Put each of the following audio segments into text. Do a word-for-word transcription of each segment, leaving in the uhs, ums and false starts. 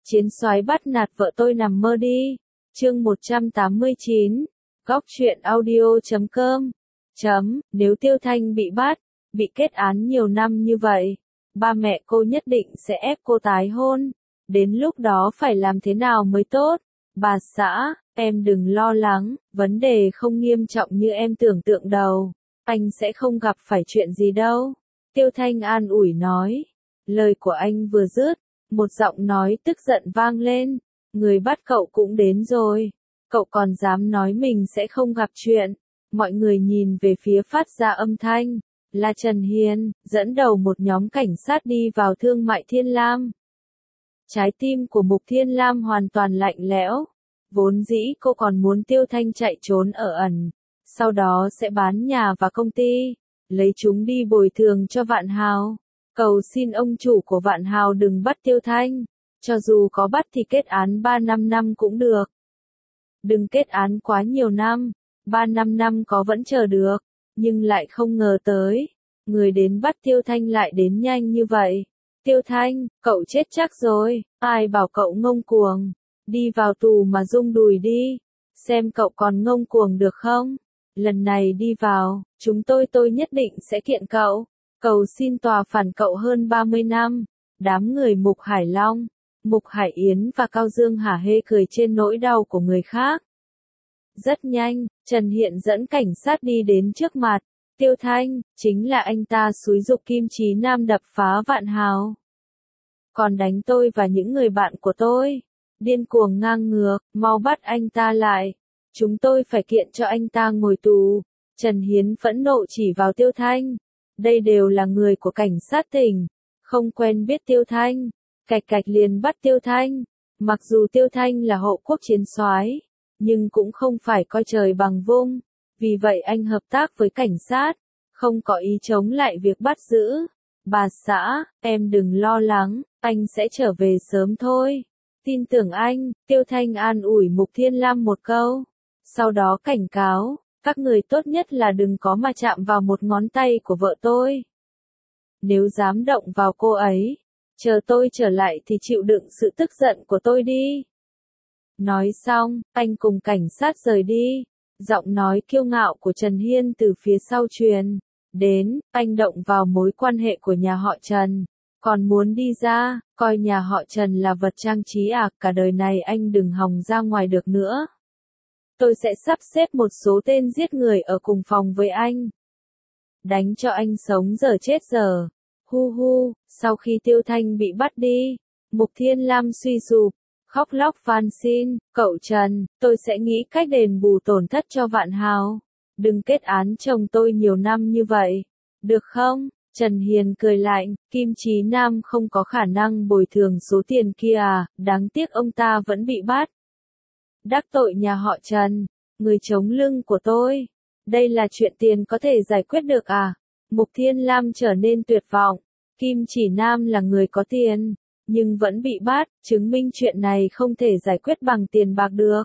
Chiến soái bắt nạt vợ tôi nằm mơ đi. Chương một trăm tám mươi chín. Góc truyện audio chấm com. Chấm, nếu Tiêu Thanh bị bắt, bị kết án nhiều năm như vậy, ba mẹ cô nhất định sẽ ép cô tái hôn. Đến lúc đó phải làm thế nào mới tốt? Bà xã, em đừng lo lắng, vấn đề không nghiêm trọng như em tưởng tượng đâu. Anh sẽ không gặp phải chuyện gì đâu. Tiêu Thanh an ủi nói. Lời của anh vừa dứt, một giọng nói tức giận vang lên. Người bắt cậu cũng đến rồi. Cậu còn dám nói mình sẽ không gặp chuyện. Mọi người nhìn về phía phát ra âm thanh. Là Trần Hiền, dẫn đầu một nhóm cảnh sát đi vào thương mại Thiên Lam. Trái tim của Mục Thiên Lam hoàn toàn lạnh lẽo. Vốn dĩ cô còn muốn Tiêu Thanh chạy trốn ở ẩn. Sau đó sẽ bán nhà và công ty. Lấy chúng đi bồi thường cho Vạn Hào. Cầu xin ông chủ của Vạn Hào đừng bắt Tiêu Thanh. Cho dù có bắt thì kết án ba năm năm cũng được. Đừng kết án quá nhiều năm. ba năm năm có vẫn chờ được. Nhưng lại không ngờ tới. Người đến bắt Tiêu Thanh lại đến nhanh như vậy. Tiêu Thanh, cậu chết chắc rồi. Ai bảo cậu ngông cuồng. Đi vào tù mà rung đùi đi. Xem cậu còn ngông cuồng được không? Lần này đi vào, chúng tôi tôi nhất định sẽ kiện cậu. Cầu xin tòa phản cậu hơn ba mươi năm. Đám người Mục Hải Long, Mục Hải Yến và Cao Dương hả hê cười trên nỗi đau của người khác. Rất nhanh, Trần Hiện dẫn cảnh sát đi đến trước mặt. Tiêu Thanh, chính là anh ta xúi giục Kim Chí Nam đập phá Vạn Hào. Còn đánh tôi và những người bạn của tôi. Điên cuồng ngang ngược, mau bắt anh ta lại. Chúng tôi phải kiện cho anh ta ngồi tù. Trần Hiến phẫn nộ chỉ vào Tiêu Thanh. Đây đều là người của cảnh sát tỉnh. Không quen biết Tiêu Thanh. Cạch cạch liền bắt Tiêu Thanh. Mặc dù Tiêu Thanh là hộ quốc chiến soái, nhưng cũng không phải coi trời bằng vung. Vì vậy anh hợp tác với cảnh sát. Không có ý chống lại việc bắt giữ. Bà xã, em đừng lo lắng. Anh sẽ trở về sớm thôi. Tin tưởng anh. Tiêu Thanh an ủi Mục Thiên Lam một câu. Sau đó cảnh cáo. Các người tốt nhất là đừng có mà chạm vào một ngón tay của vợ tôi. Nếu dám động vào cô ấy, chờ tôi trở lại thì chịu đựng sự tức giận của tôi đi. Nói xong, anh cùng cảnh sát rời đi. Giọng nói kiêu ngạo của Trần Hiên từ phía sau truyền đến, anh động vào mối quan hệ của nhà họ Trần. Còn muốn đi ra, coi nhà họ Trần là vật trang trí à, cả đời này anh đừng hòng ra ngoài được nữa. Tôi sẽ sắp xếp một số tên giết người ở cùng phòng với anh. Đánh cho anh sống giờ chết giờ. Hu hu, sau khi Tiêu Thanh bị bắt đi, Mục Thiên Lam suy sụp, khóc lóc van xin, cậu Trần, tôi sẽ nghĩ cách đền bù tổn thất cho Vạn Hào. Đừng kết án chồng tôi nhiều năm như vậy. Được không? Trần Hiền cười lạnh, Kim Chí Nam không có khả năng bồi thường số tiền kia à, đáng tiếc ông ta vẫn bị bắt. Đắc tội nhà họ Trần, người chống lưng của tôi. Đây là chuyện tiền có thể giải quyết được à? Mục Thiên Lam trở nên tuyệt vọng. Kim Chỉ Nam là người có tiền, nhưng vẫn bị bắt, chứng minh chuyện này không thể giải quyết bằng tiền bạc được.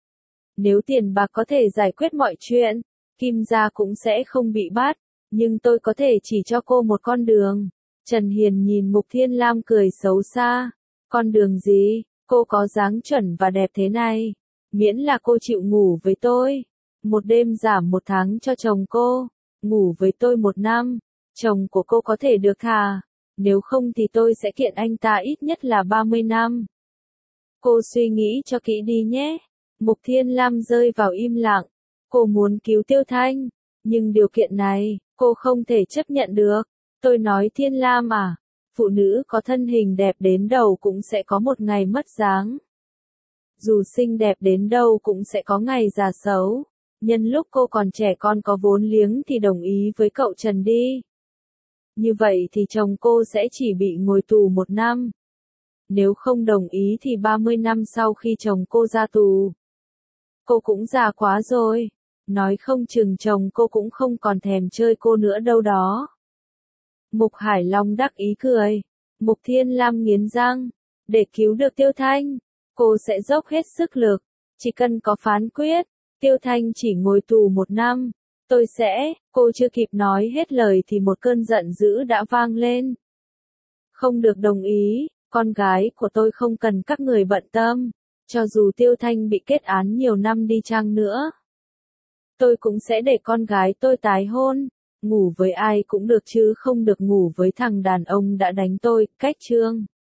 Nếu tiền bạc có thể giải quyết mọi chuyện, Kim gia cũng sẽ không bị bắt, nhưng tôi có thể chỉ cho cô một con đường. Trần Hiền nhìn Mục Thiên Lam cười xấu xa. Con đường gì? Cô có dáng chuẩn và đẹp thế này. Miễn là cô chịu ngủ với tôi. Một đêm giảm một tháng cho chồng cô. Ngủ với tôi một năm. Chồng của cô có thể được thà. Nếu không thì tôi sẽ kiện anh ta ít nhất là ba mươi năm. Cô suy nghĩ cho kỹ đi nhé. Mục Thiên Lam rơi vào im lặng. Cô muốn cứu Tiêu Thanh. Nhưng điều kiện này, cô không thể chấp nhận được. Tôi nói Thiên Lam à. Phụ nữ có thân hình đẹp đến đâu cũng sẽ có một ngày mất dáng. Dù xinh đẹp đến đâu cũng sẽ có ngày già xấu. Nhân lúc cô còn trẻ con có vốn liếng thì đồng ý với cậu Trần đi. Như vậy thì chồng cô sẽ chỉ bị ngồi tù một năm. Nếu không đồng ý thì ba mươi năm sau khi chồng cô ra tù. Cô cũng già quá rồi. Nói không chừng chồng cô cũng không còn thèm chơi cô nữa đâu đó. Mục Hải Long đắc ý cười. Mục Thiên Lam nghiến răng. Để cứu được Tiêu Thanh, cô sẽ dốc hết sức lực. Chỉ cần có phán quyết, Tiêu Thanh chỉ ngồi tù một năm. Tôi sẽ, cô chưa kịp nói hết lời thì một cơn giận dữ đã vang lên. Không được đồng ý, Con gái của tôi không cần các người bận tâm, cho dù Tiêu Thanh bị kết án nhiều năm đi chăng nữa. Tôi cũng sẽ để con gái tôi tái hôn, ngủ với ai cũng được chứ không được ngủ với thằng đàn ông đã đánh tôi, cách chương.